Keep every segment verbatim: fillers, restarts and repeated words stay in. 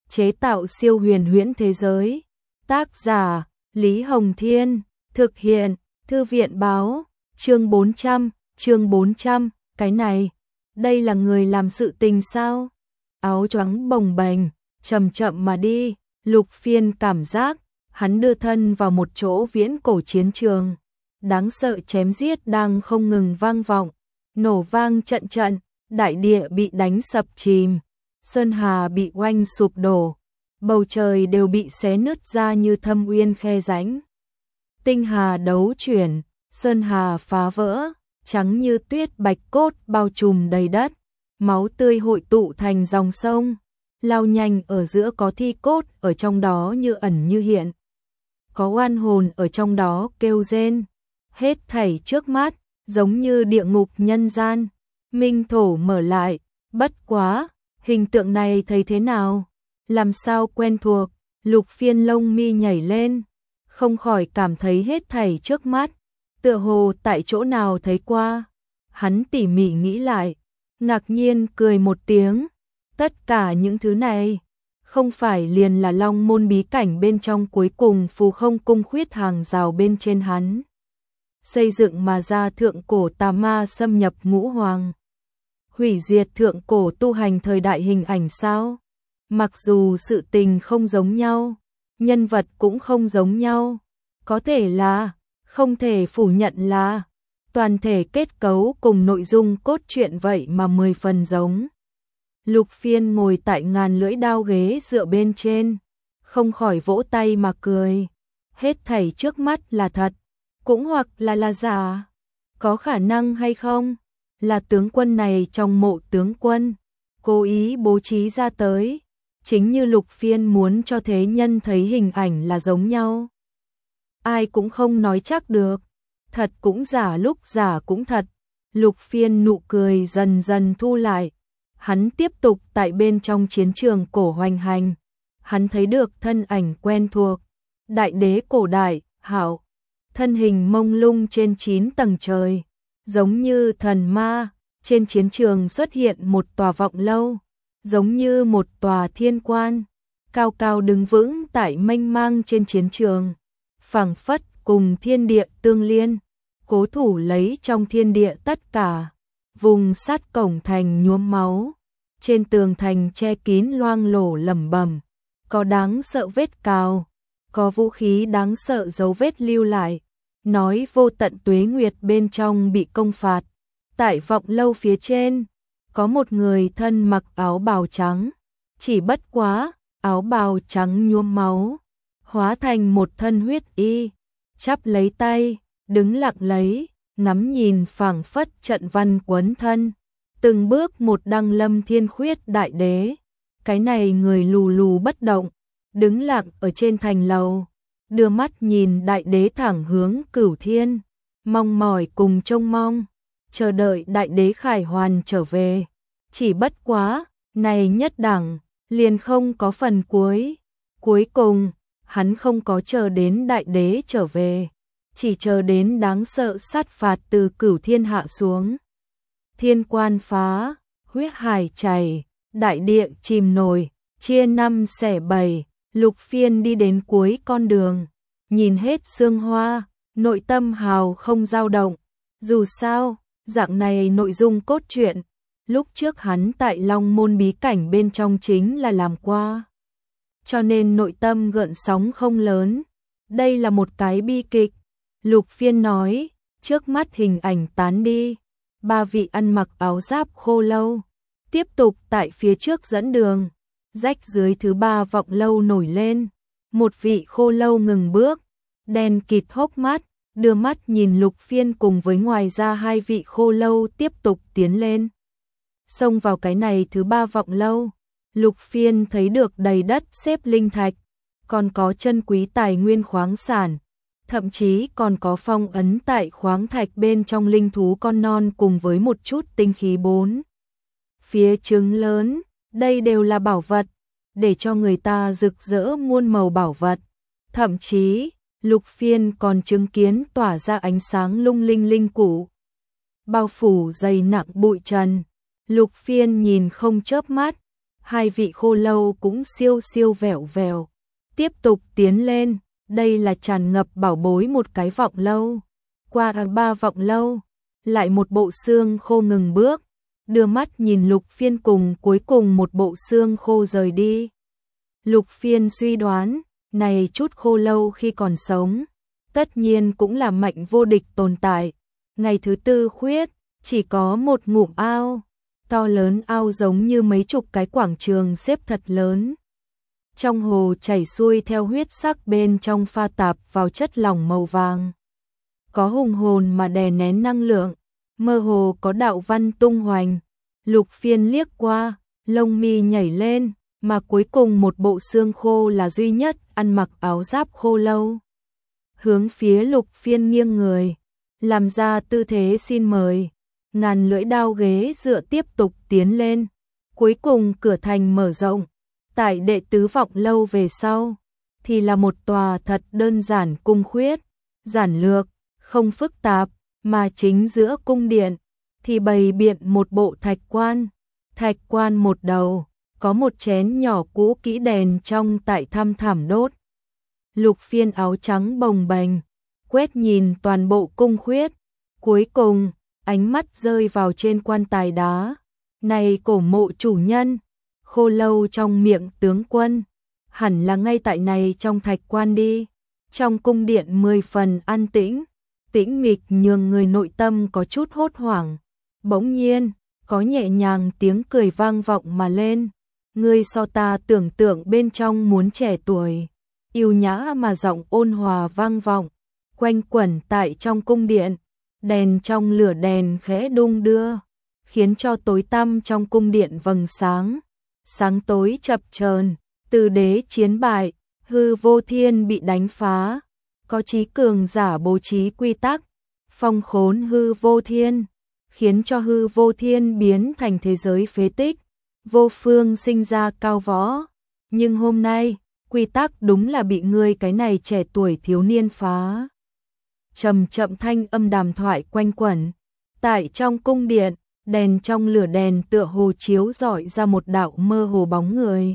chế tạo siêu huyền huyễn thế giới. Tác giả Lý Hồng Thiên, thực hiện Thư viện Báo. Chương bốn trăm, chương bốn trăm, cái này, đây là người làm sự tình sao? Áo choàng bồng bềnh, chậm chậm mà đi, Lục Phiên cảm giác, hắn đưa thân vào một chỗ viễn cổ chiến trường. Đáng sợ chém giết đang không ngừng vang vọng, nổ vang trận trận, đại địa bị đánh sập chìm, sơn hà bị oanh sụp đổ, bầu trời đều bị xé nứt ra như thâm uyên khe rãnh. Tinh hà đấu chuyển, sơn hà phá vỡ, trắng như tuyết bạch cốt bao trùm đầy đất, máu tươi hội tụ thành dòng sông, lao nhanh ở giữa có thi cốt ở trong đó như ẩn như hiện. Có oan hồn ở trong đó kêu rên, hết thảy trước mắt, giống như địa ngục nhân gian. Minh thổ mở lại, bất quá, hình tượng này thấy thế nào? Làm sao quen thuộc? Lục Phiên lông mi nhảy lên, không khỏi cảm thấy hết thảy trước mắt, tựa hồ tại chỗ nào thấy qua. Hắn tỉ mỉ nghĩ lại, ngạc nhiên cười một tiếng, tất cả những thứ này, không phải liền là Long môn bí cảnh bên trong cuối cùng phù không cung khuyết hàng rào bên trên hắn xây dựng mà ra thượng cổ tà ma xâm nhập ngũ hoàng, hủy diệt thượng cổ tu hành thời đại hình ảnh sao? Mặc dù sự tình không giống nhau, nhân vật cũng không giống nhau, có thể là, không thể phủ nhận là, toàn thể kết cấu cùng nội dung cốt truyện vậy mà mười phần giống. Lục Phiên ngồi tại ngàn lưỡi đao ghế dựa bên trên, không khỏi vỗ tay mà cười. Hết thảy trước mắt là thật, cũng hoặc là là giả. Có khả năng hay không? Là tướng quân này trong mộ tướng quân, cố ý bố trí ra tới. Chính như Lục Phiên muốn cho thế nhân thấy hình ảnh là giống nhau. Ai cũng không nói chắc được, thật cũng giả lúc giả cũng thật. Lục Phiên nụ cười dần dần thu lại. Hắn tiếp tục tại bên trong chiến trường cổ hoành hành. Hắn thấy được thân ảnh quen thuộc. Đại đế cổ đại, hảo. Thân hình mông lung trên chín tầng trời. Giống như thần ma. Trên chiến trường xuất hiện một tòa vọng lâu. Giống như một tòa thiên quan. Cao cao đứng vững tại mênh mang trên chiến trường. Phảng phất cùng thiên địa tương liên. Cố thủ lấy trong thiên địa tất cả. Vùng sát cổng thành nhuốm máu, trên tường thành che kín loang lổ lẩm bẩm, có đáng sợ vết cào, có vũ khí đáng sợ dấu vết lưu lại, nói vô tận tuế nguyệt bên trong bị công phạt. Tại vọng lâu phía trên, có một người thân mặc áo bào trắng, chỉ bất quá, áo bào trắng nhuốm máu, hóa thành một thân huyết y, chắp lấy tay, đứng lặng lấy, ngắm nhìn phảng phất trận văn quấn thân, từng bước một đăng lâm thiên khuyết đại đế. Cái này người lù lù bất động, đứng lặng ở trên thành lầu, đưa mắt nhìn đại đế thẳng hướng cửu thiên, mong mỏi cùng trông mong, chờ đợi đại đế khải hoàn trở về. Chỉ bất quá, này nhất đẳng, liền không có phần cuối. Cuối cùng, hắn không có chờ đến đại đế trở về, chỉ chờ đến đáng sợ sát phạt từ cửu thiên hạ xuống. Thiên quan phá, huyết hải chảy, đại địa chìm nổi, chia năm xẻ bảy. Lục Phiên đi đến cuối con đường, nhìn hết sương hoa, nội tâm hào không dao động. Dù sao, dạng này nội dung cốt truyện, lúc trước hắn tại Long môn bí cảnh bên trong chính là làm qua, cho nên nội tâm gợn sóng không lớn. Đây là một cái bi kịch. Lục Phiên nói, trước mắt hình ảnh tán đi, ba vị ăn mặc áo giáp khô lâu, tiếp tục tại phía trước dẫn đường. Rách dưới thứ ba vọng lâu nổi lên, một vị khô lâu ngừng bước, đen kịt hốc mắt, đưa mắt nhìn Lục Phiên cùng với ngoài ra hai vị khô lâu tiếp tục tiến lên. Xông vào cái này thứ ba vọng lâu, Lục Phiên thấy được đầy đất xếp linh thạch, còn có chân quý tài nguyên khoáng sản, thậm chí còn có phong ấn tại khoáng thạch bên trong linh thú con non cùng với một chút tinh khí bốn phía trứng lớn. Đây đều là bảo vật, để cho người ta rực rỡ muôn màu bảo vật. Thậm chí, Lục Phiên còn chứng kiến tỏa ra ánh sáng lung linh linh cũ, bao phủ dày nặng bụi trần. Lục Phiên nhìn không chớp mắt, hai vị khô lâu cũng siêu siêu vẹo vèo, tiếp tục tiến lên, đây là tràn ngập bảo bối một cái vọng lâu. Qua ba vọng lâu, lại một bộ xương khô ngừng bước, đưa mắt nhìn Lục Phiên cùng cuối cùng một bộ xương khô rời đi. Lục Phiên suy đoán, này chút khô lâu khi còn sống, tất nhiên cũng là mạnh vô địch tồn tại. Ngày thứ tư khuyết, chỉ có một ngụm ao, to lớn ao giống như mấy chục cái quảng trường xếp thật lớn. Trong hồ chảy xuôi theo huyết sắc bên trong pha tạp vào chất lỏng màu vàng. Có hùng hồn mà đè nén năng lượng, mơ hồ có đạo văn tung hoành. Lục Phiên liếc qua, lông mi nhảy lên, mà cuối cùng một bộ xương khô là duy nhất ăn mặc áo giáp khô lâu. Hướng phía Lục Phiên nghiêng người, làm ra tư thế xin mời, ngàn lưỡi đao ghế dựa tiếp tục tiến lên. Cuối cùng cửa thành mở rộng, tại đệ tứ vọng lâu về sau, thì là một tòa thật đơn giản cung khuyết, giản lược, không phức tạp, mà chính giữa cung điện thì bày biện một bộ thạch quan. Thạch quan một đầu, có một chén nhỏ cũ kỹ đèn trong tại thăm thẳm đốt. Lục Phiên áo trắng bồng bềnh, quét nhìn toàn bộ cung khuyết, cuối cùng, ánh mắt rơi vào trên quan tài đá. Này cổ mộ chủ nhân, khô lâu trong miệng tướng quân, hẳn là ngay tại này trong thạch quan đi. Trong cung điện mười phần an tĩnh, tĩnh mịch nhường người nội tâm có chút hốt hoảng. Bỗng nhiên, có nhẹ nhàng tiếng cười vang vọng mà lên. Ngươi so ta tưởng tượng bên trong muốn trẻ tuổi, yêu nhã mà giọng ôn hòa vang vọng, quanh quẩn tại trong cung điện. Đèn trong lửa đèn khẽ đung đưa, khiến cho tối tăm trong cung điện vầng sáng. Sáng tối chập chờn, từ đế chiến bại, hư vô thiên bị đánh phá. Có trí cường giả bố trí quy tắc, phong khốn hư vô thiên, khiến cho hư vô thiên biến thành thế giới phế tích, vô phương sinh ra cao võ. Nhưng hôm nay, quy tắc đúng là bị ngươi cái này trẻ tuổi thiếu niên phá. Trầm chậm thanh âm đàm thoại quanh quẩn, tại trong cung điện, đèn trong lửa đèn tựa hồ chiếu rọi ra một đạo mơ hồ bóng người.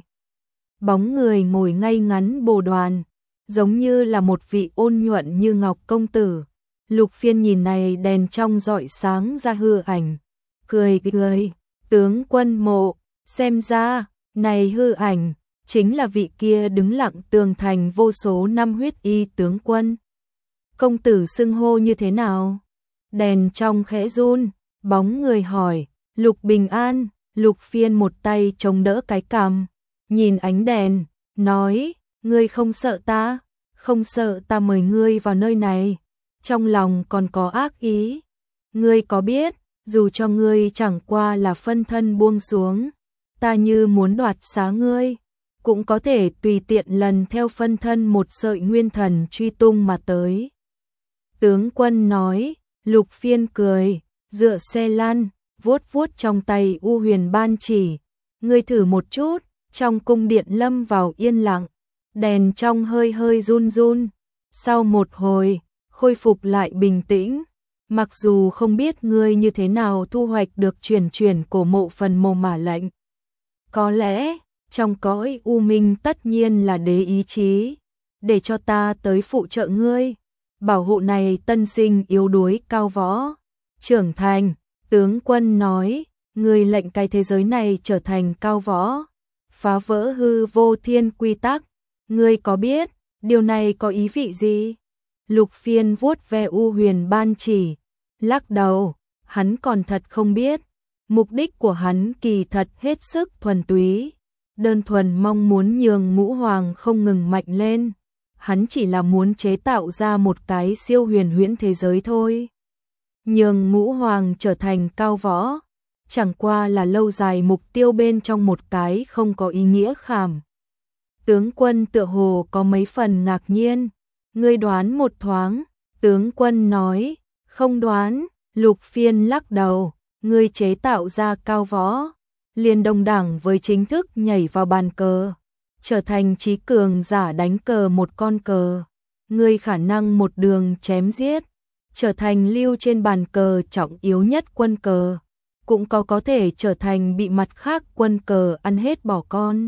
Bóng người ngồi ngay ngắn bồ đoàn, giống như là một vị ôn nhuận như ngọc công tử. Lục Phiên nhìn này đèn trong rọi sáng ra hư ảnh, cười cười, tướng quân mộ, xem ra, này hư ảnh, chính là vị kia đứng lặng tường thành vô số năm huyết y tướng quân. Công tử xưng hô như thế nào? Đèn trong khẽ run, bóng người hỏi. Lục Bình An. Lục Phiên một tay chống đỡ cái cằm, nhìn ánh đèn, nói, ngươi không sợ ta, không sợ ta mời ngươi vào nơi này, trong lòng còn có ác ý. Ngươi có biết, dù cho ngươi chẳng qua là phân thân buông xuống, ta như muốn đoạt xá ngươi, cũng có thể tùy tiện lần theo phân thân một sợi nguyên thần truy tung mà tới. Tướng quân nói. Lục Phiên cười, dựa xe lăn, vuốt vuốt trong tay U Huyền ban chỉ. Ngươi thử một chút. Trong cung điện lâm vào yên lặng, đèn trong hơi hơi run run. Sau một hồi, khôi phục lại bình tĩnh. Mặc dù không biết ngươi như thế nào thu hoạch được truyền truyền cổ mộ phần mồ mả lệnh. Có lẽ, trong cõi u minh tất nhiên là đế ý chí, để cho ta tới phụ trợ ngươi, bảo hộ này tân sinh yếu đuối cao võ, trưởng thành. Tướng quân nói, ngươi lệnh cái thế giới này trở thành cao võ, phá vỡ hư vô thiên quy tắc. Ngươi có biết, điều này có ý vị gì? Lục Phiên vuốt ve U Huyền ban chỉ, lắc đầu, hắn còn thật không biết. Mục đích của hắn kỳ thật hết sức thuần túy, đơn thuần mong muốn nhường Ngũ Hoàng không ngừng mạnh lên. Hắn chỉ là muốn chế tạo ra một cái siêu huyền huyễn thế giới thôi. Nhường Ngũ Hoàng trở thành cao võ, chẳng qua là lâu dài mục tiêu bên trong một cái không có ý nghĩa khảm. Tướng quân tựa hồ có mấy phần ngạc nhiên. Ngươi đoán một thoáng. Tướng quân nói, không đoán. Lục Phiên lắc đầu, ngươi chế tạo ra cao võ, liền đồng đẳng với chính thức nhảy vào bàn cờ, trở thành trí cường giả đánh cờ một con cờ. Ngươi khả năng một đường chém giết, trở thành lưu trên bàn cờ trọng yếu nhất quân cờ. cũng có có thể trở thành bị mặt khác quân cờ ăn hết bỏ con.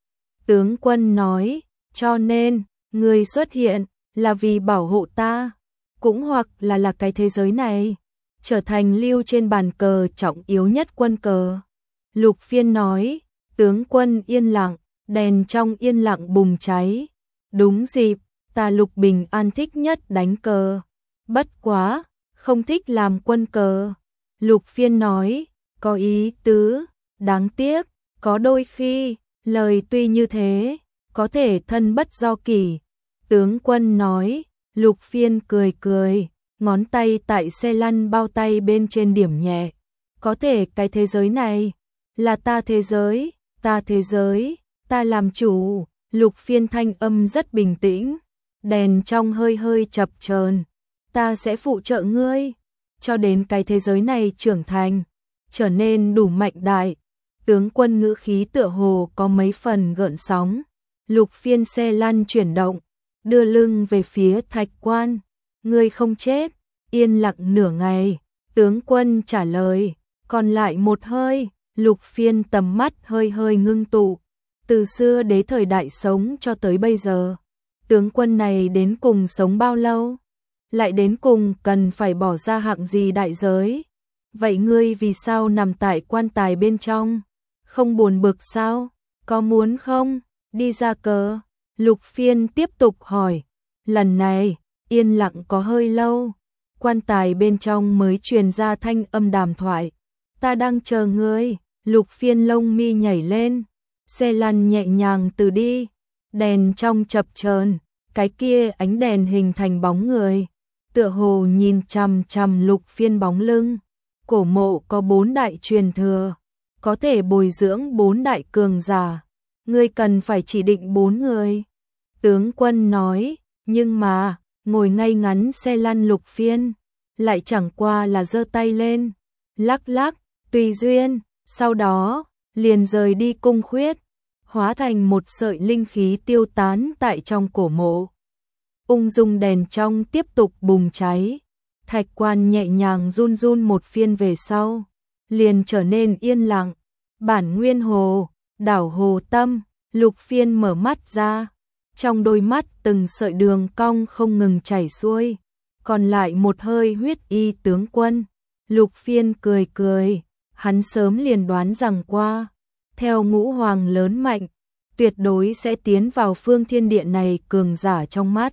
Tướng quân nói, cho nên, ngươi xuất hiện là vì bảo hộ ta, cũng hoặc là là cái thế giới này trở thành lưu trên bàn cờ trọng yếu nhất quân cờ. Lục Phiên nói, tướng quân yên lặng, đèn trong yên lặng bùng cháy. Đúng dịp, ta Lục Bình An thích nhất đánh cờ. Bất quá, không thích làm quân cờ. Lục Phiên nói, có ý tứ, đáng tiếc, có đôi khi, lời tuy như thế, có thể thân bất do kỷ. Tướng quân nói, Lục Phiên cười cười, ngón tay tại xe lăn bao tay bên trên điểm nhẹ. Có thể cái thế giới này, là ta thế giới, ta thế giới, ta làm chủ. Lục Phiên thanh âm rất bình tĩnh, đèn trong hơi hơi chập chờn. Ta sẽ phụ trợ ngươi, cho đến cái thế giới này trưởng thành, trở nên đủ mạnh đại. Tướng quân ngữ khí tựa hồ có mấy phần gợn sóng. Lục Phiên xe lăn chuyển động, đưa lưng về phía Thạch Quan. Ngươi không chết. Yên lặng nửa ngày, tướng quân trả lời, còn lại một hơi. Lục Phiên tầm mắt hơi hơi ngưng tụ. Từ xưa đế thời đại sống cho tới bây giờ, tướng quân này đến cùng sống bao lâu? Lại đến cùng cần phải bỏ ra hạng gì đại giới? Vậy ngươi vì sao nằm tại quan tài bên trong? Không buồn bực sao? Có muốn không? Đi ra cờ? Lục Phiên tiếp tục hỏi. Lần này, yên lặng có hơi lâu. Quan tài bên trong mới truyền ra thanh âm đàm thoại. Ta đang chờ ngươi. Lục Phiên lông mi nhảy lên. Xe lăn nhẹ nhàng từ đi. Đèn trong chập chờn, cái kia ánh đèn hình thành bóng người. Tựa hồ nhìn chằm chằm Lục Phiên bóng lưng. Cổ mộ có bốn đại truyền thừa, có thể bồi dưỡng bốn đại cường giả. Ngươi cần phải chỉ định bốn người. Tướng quân nói, nhưng mà, ngồi ngay ngắn xe lăn Lục Phiên, lại chẳng qua là giơ tay lên, lắc lắc, tùy duyên, sau đó, liền rời đi cung khuyết, hóa thành một sợi linh khí tiêu tán tại trong cổ mộ. Ung dung đèn trong tiếp tục bùng cháy. Thạch Quan nhẹ nhàng run run một phiên về sau, liền trở nên yên lặng. Bản nguyên hồ, đảo hồ tâm. Lục Phiên mở mắt ra, trong đôi mắt từng sợi đường cong không ngừng chảy xuôi, còn lại một hơi huyết y tướng quân. Lục Phiên cười cười, hắn sớm liền đoán rằng qua, theo ngũ hoàng lớn mạnh, tuyệt đối sẽ tiến vào phương thiên địa này cường giả trong mắt.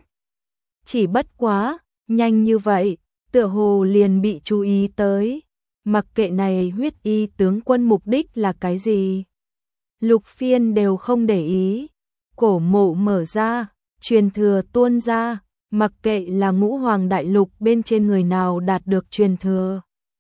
Chỉ bất quá, nhanh như vậy, tựa hồ liền bị chú ý tới. Mặc kệ này huyết y tướng quân mục đích là cái gì, Lục Phiên đều không để ý. Cổ mộ mở ra, truyền thừa tuôn ra, mặc kệ là ngũ hoàng đại lục bên trên người nào đạt được truyền thừa,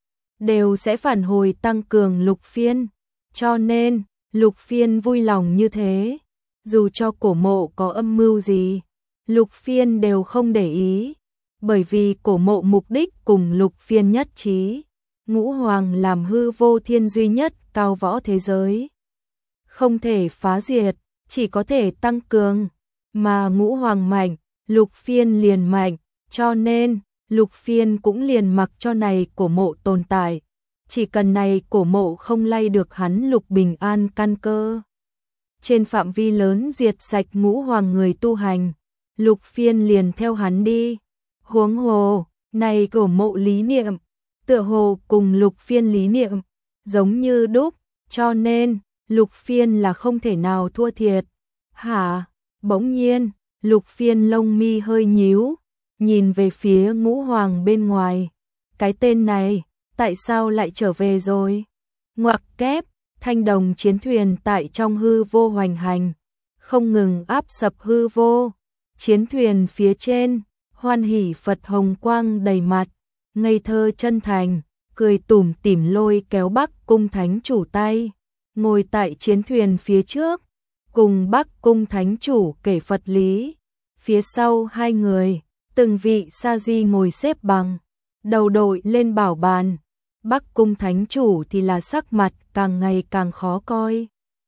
đều sẽ phản hồi tăng cường Lục Phiên. Cho nên, Lục Phiên vui lòng như thế. Dù cho cổ mộ có âm mưu gì, Lục Phiên đều không để ý. Bởi vì cổ mộ mục đích cùng Lục Phiên nhất trí. Ngũ hoàng làm hư vô thiên duy nhất cao võ thế giới, không thể phá diệt, chỉ có thể tăng cường. Mà ngũ hoàng mạnh, Lục Phiên liền mạnh, cho nên Lục Phiên cũng liền mặc cho này cổ mộ tồn tại. Chỉ cần này cổ mộ không lay được hắn Lục Bình An căn cơ, trên phạm vi lớn diệt sạch ngũ hoàng người tu hành, Lục Phiên liền theo hắn đi. Huống hồ, này cổ mộ lý niệm, tựa hồ cùng Lục Phiên lý niệm giống như đúc, cho nên Lục Phiên là không thể nào thua thiệt. Hả? Bỗng nhiên, Lục Phiên lông mi hơi nhíu, nhìn về phía ngũ hoàng bên ngoài. Cái tên này, tại sao lại trở về rồi? Ngoặc kép, thanh đồng chiến thuyền tại trong hư vô hoành hành, không ngừng áp sập hư vô. Chiến thuyền phía trên, hoan hỉ Phật hồng quang đầy mặt, ngây thơ chân thành, cười tủm tỉm lôi kéo Bắc Cung Thánh Chủ tay, ngồi tại chiến thuyền phía trước, cùng Bắc Cung Thánh Chủ kể Phật lý. Phía sau hai người, từng vị sa di ngồi xếp bằng, đầu đội lên bảo bàn. Bắc Cung Thánh Chủ thì là sắc mặt càng ngày càng khó coi.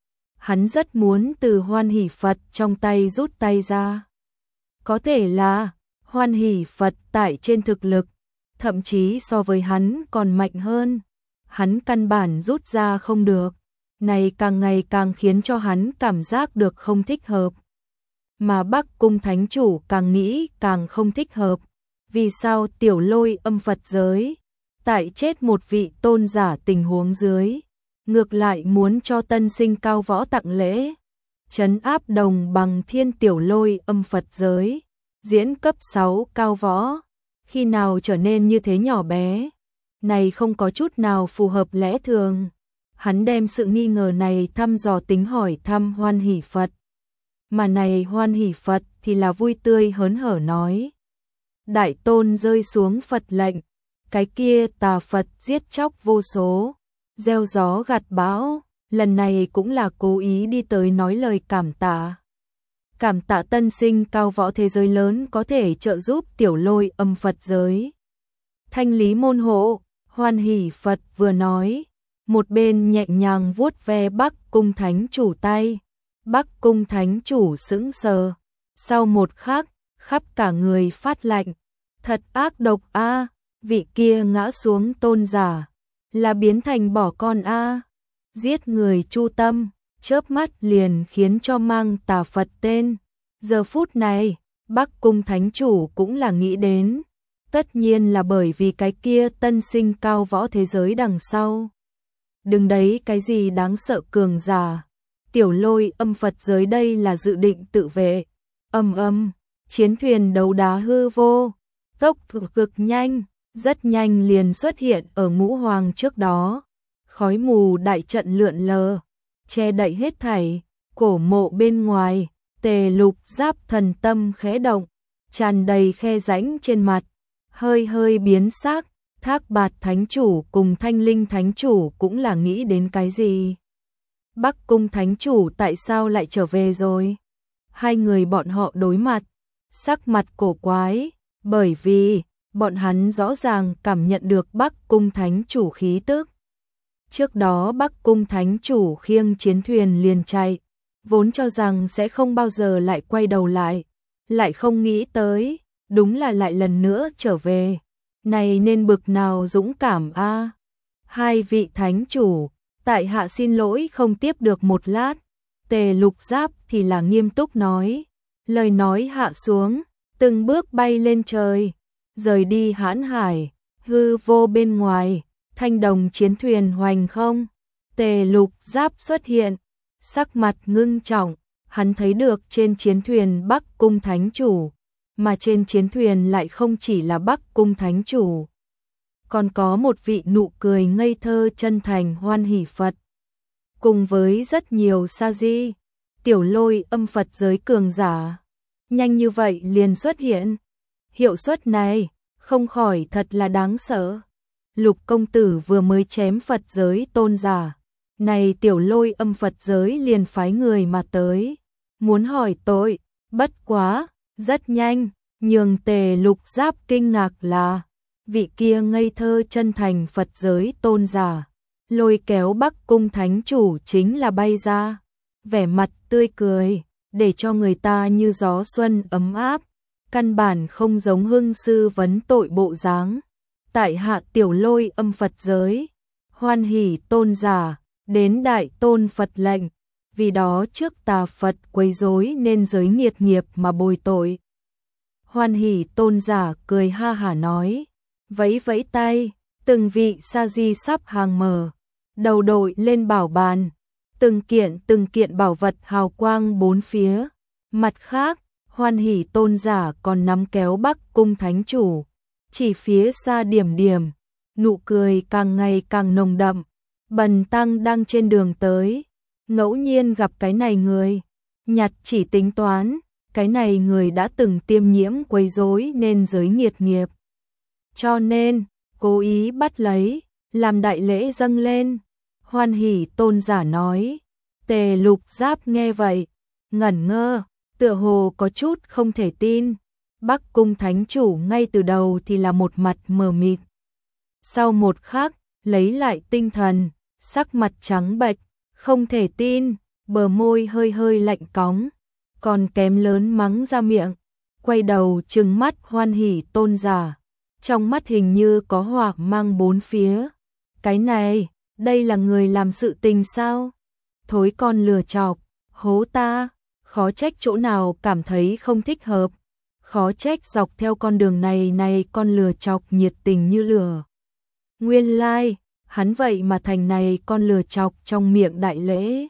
Hắn rất muốn từ hoan hỷ Phật trong tay rút tay ra. Có thể là hoan hỷ Phật tại trên thực lực, thậm chí so với hắn còn mạnh hơn. hắn căn bản rút ra không được. Này càng ngày càng khiến cho hắn cảm giác được không thích hợp. Mà Bắc Cung Thánh Chủ càng nghĩ càng không thích hợp. Vì sao Tiểu Lôi âm Phật giới, tại chết một vị tôn giả tình huống dưới, ngược lại muốn cho tân sinh cao võ tặng lễ, trấn áp đồng bằng thiên Tiểu Lôi âm Phật giới, diễn cấp sáu cao võ, khi nào trở nên như thế nhỏ bé, này không có chút nào phù hợp lẽ thường. Hắn đem sự nghi ngờ này thăm dò tính hỏi thăm Hoan Hỷ Phật. Mà này Hoan Hỷ Phật thì là vui tươi hớn hở nói. Đại tôn rơi xuống Phật lệnh, cái kia tà Phật giết chóc vô số, gieo gió gặt bão, lần này cũng là cố ý đi tới nói lời cảm tạ. Cảm tạ tân sinh cao võ thế giới lớn có thể trợ giúp Tiểu Lôi âm Phật giới. Thanh lý môn hộ, Hoan Hỷ Phật vừa nói, một bên nhẹ nhàng vuốt ve Bắc Cung Thánh Chủ tay. Bắc Cung Thánh Chủ sững sờ, sau một khắc, khắp cả người phát lạnh. Thật ác độc a, vị kia ngã xuống tôn giả, là biến thành bỏ con a, giết người chu tâm, chớp mắt liền khiến cho mang tà Phật tên. Giờ phút này, Bắc Cung Thánh Chủ cũng là nghĩ đến, tất nhiên là bởi vì cái kia tân sinh cao võ thế giới đằng sau. Đừng đấy cái gì đáng sợ cường giả. Tiểu Lôi âm Phật giới đây là dự định tự vệ. Âm âm, chiến thuyền đấu đá hư vô, tốc độ cực nhanh, rất nhanh liền xuất hiện ở Ngũ Hoàng trước đó. Khói mù đại trận lượn lờ, che đậy hết thảy, cổ mộ bên ngoài, Tề Lục Giáp thần tâm khẽ động, tràn đầy khe rãnh trên mặt, hơi hơi biến sắc. Thác Bạt Thánh Chủ cùng Thanh Linh Thánh Chủ cũng là nghĩ đến cái gì? Bắc Cung Thánh Chủ tại sao lại trở về rồi? Hai người bọn họ đối mặt, sắc mặt cổ quái, bởi vì bọn hắn rõ ràng cảm nhận được Bắc Cung Thánh Chủ khí tức. Trước đó Bắc Cung Thánh Chủ khiêng chiến thuyền liền chạy, vốn cho rằng sẽ không bao giờ lại quay đầu lại, lại không nghĩ tới, đúng là lại lần nữa trở về. Này nên bực nào dũng cảm a. À? Hai vị thánh chủ, tại hạ xin lỗi không tiếp được một lát. Tề Lục Giáp thì là nghiêm túc nói, lời nói hạ xuống, từng bước bay lên trời, rời đi hãn hải, hư vô bên ngoài, thanh đồng chiến thuyền hoành không. Tề Lục Giáp xuất hiện, sắc mặt ngưng trọng, hắn thấy được trên chiến thuyền Bắc Cung Thánh Chủ, mà trên chiến thuyền lại không chỉ là Bắc Cung Thánh Chủ, còn có một vị nụ cười ngây thơ chân thành Hoan Hỷ Phật, cùng với rất nhiều sa di, Tiểu Lôi âm Phật giới cường giả. Nhanh như vậy liền xuất hiện, hiệu suất này không khỏi thật là đáng sợ. Lục công tử vừa mới chém Phật giới tôn giả, này Tiểu Lôi âm Phật giới liền phái người mà tới, muốn hỏi tội, bất quá rất nhanh, nhường Tề Lục Giáp kinh ngạc là vị kia ngây thơ chân thành Phật giới tôn giả, lôi kéo Bắc Cung Thánh Chủ chính là bay ra, vẻ mặt tươi cười, để cho người ta như gió xuân ấm áp, căn bản không giống hưng sư vấn tội bộ dáng. Tại hạ Tiểu Lôi âm Phật giới, Hoan Hỷ tôn giả, đến đại tôn Phật lệnh, vì đó trước tà Phật quấy rối nên giới nghiệt nghiệp mà bồi tội. Hoan Hỷ tôn giả cười ha hả nói, vẫy vẫy tay, từng vị sa di sắp hàng mở, đầu đội lên bảo bàn, từng kiện từng kiện bảo vật hào quang bốn phía. Mặt khác, Hoan Hỷ tôn giả còn nắm kéo Bắc Cung Thánh Chủ, chỉ phía xa điểm điểm, nụ cười càng ngày càng nồng đậm. Bần tăng đang trên đường tới, ngẫu nhiên gặp cái này người, nhặt chỉ tính toán, cái này người đã từng tiêm nhiễm quấy rối nên giới nghiệt nghiệp. Cho nên, cố ý bắt lấy, làm đại lễ dâng lên. Hoan Hỷ tôn giả nói. Tề Lục Giáp nghe vậy, ngẩn ngơ, tựa hồ có chút không thể tin. Bắc Cung Thánh Chủ ngay từ đầu thì là một mặt mờ mịt. Sau một khắc, lấy lại tinh thần, sắc mặt trắng bệch, không thể tin, bờ môi hơi hơi lạnh cóng, còn kém lớn mắng ra miệng, quay đầu trừng mắt Hoan Hỷ tôn giả, trong mắt hình như có hỏa mang bốn phía. Cái này, đây là người làm sự tình sao? Thối con lừa chọc, hố ta, khó trách chỗ nào cảm thấy không thích hợp. Khó trách dọc theo con đường này này con lừa chọc nhiệt tình như lửa. Nguyên lai, like, hắn vậy mà thành này con lừa chọc trong miệng đại lễ.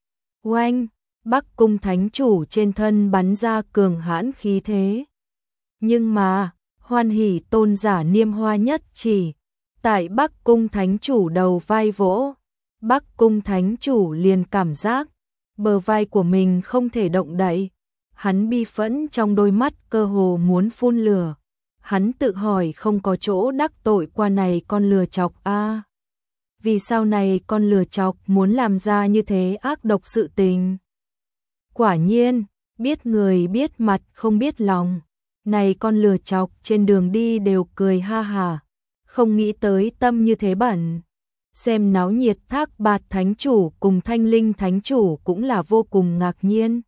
Oanh, Bắc Cung Thánh Chủ trên thân bắn ra cường hãn khí thế. Nhưng mà, Hoan Hỷ tôn giả niêm hoa nhất chỉ. Tại Bắc Cung Thánh Chủ đầu vai vỗ, Bắc Cung Thánh Chủ liền cảm giác bờ vai của mình không thể động đậy. Hắn bi phẫn trong đôi mắt cơ hồ muốn phun lửa. Hắn tự hỏi không có chỗ đắc tội qua này con lừa chọc a. À, vì sao này con lừa chọc muốn làm ra như thế ác độc sự tình? Quả nhiên, biết người biết mặt không biết lòng. Này con lừa chọc trên đường đi đều cười ha hà. Không nghĩ tới tâm như thế bẩn. Xem náo nhiệt Thác Bạt Thánh Chủ cùng Thanh Linh Thánh Chủ cũng là vô cùng ngạc nhiên.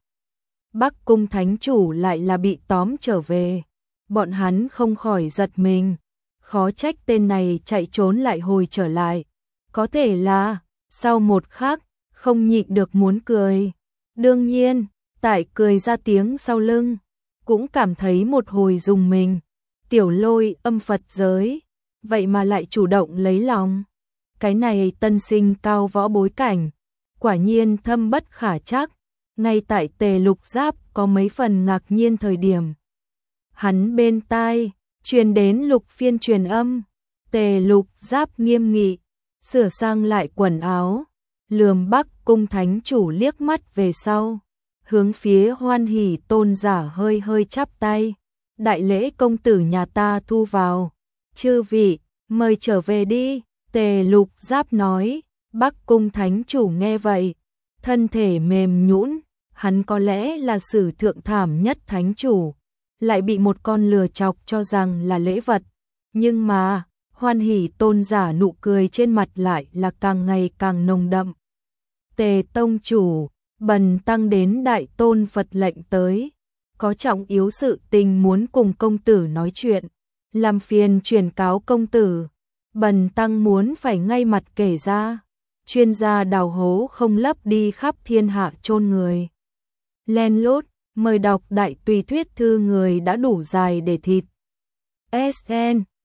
Bắc Cung Thánh Chủ lại là bị tóm trở về. Bọn hắn không khỏi giật mình. Khó trách tên này chạy trốn lại hồi trở lại. Có thể là, sau một khắc, không nhịn được muốn cười. Đương nhiên, tại cười ra tiếng sau lưng, cũng cảm thấy một hồi rùng mình. Tiểu Lôi âm Phật giới, vậy mà lại chủ động lấy lòng. Cái này tân sinh cao võ bối cảnh, quả nhiên thâm bất khả trắc. Ngay tại Tề Lục Giáp có mấy phần ngạc nhiên thời điểm. Hắn bên tai, truyền đến Lục Phiên truyền âm. Tề Lục Giáp nghiêm nghị, sửa sang lại quần áo, lườm Bắc Cung Thánh Chủ liếc mắt về sau. Hướng phía Hoan Hỷ tôn giả hơi hơi chắp tay. Đại lễ công tử nhà ta thu vào. Chư vị, mời trở về đi. Tề Lục Giáp nói. Bắc Cung Thánh Chủ nghe vậy, thân thể mềm nhũn. Hắn có lẽ là sử thượng thảm nhất thánh chủ, lại bị một con lừa chọc cho rằng là lễ vật. Nhưng mà, Hoan Hỷ tôn giả nụ cười trên mặt lại là càng ngày càng nồng đậm. Tề tông chủ, bần tăng đến Đại Tôn Phật lệnh tới, có trọng yếu sự tình muốn cùng công tử nói chuyện, làm phiền truyền cáo công tử. Bần tăng muốn phải ngay mặt kể ra, chuyên gia đào hố không lấp đi khắp thiên hạ chôn người. Len lút, mời đọc đại tùy thuyết thư người đã đủ dài để thịt. ét en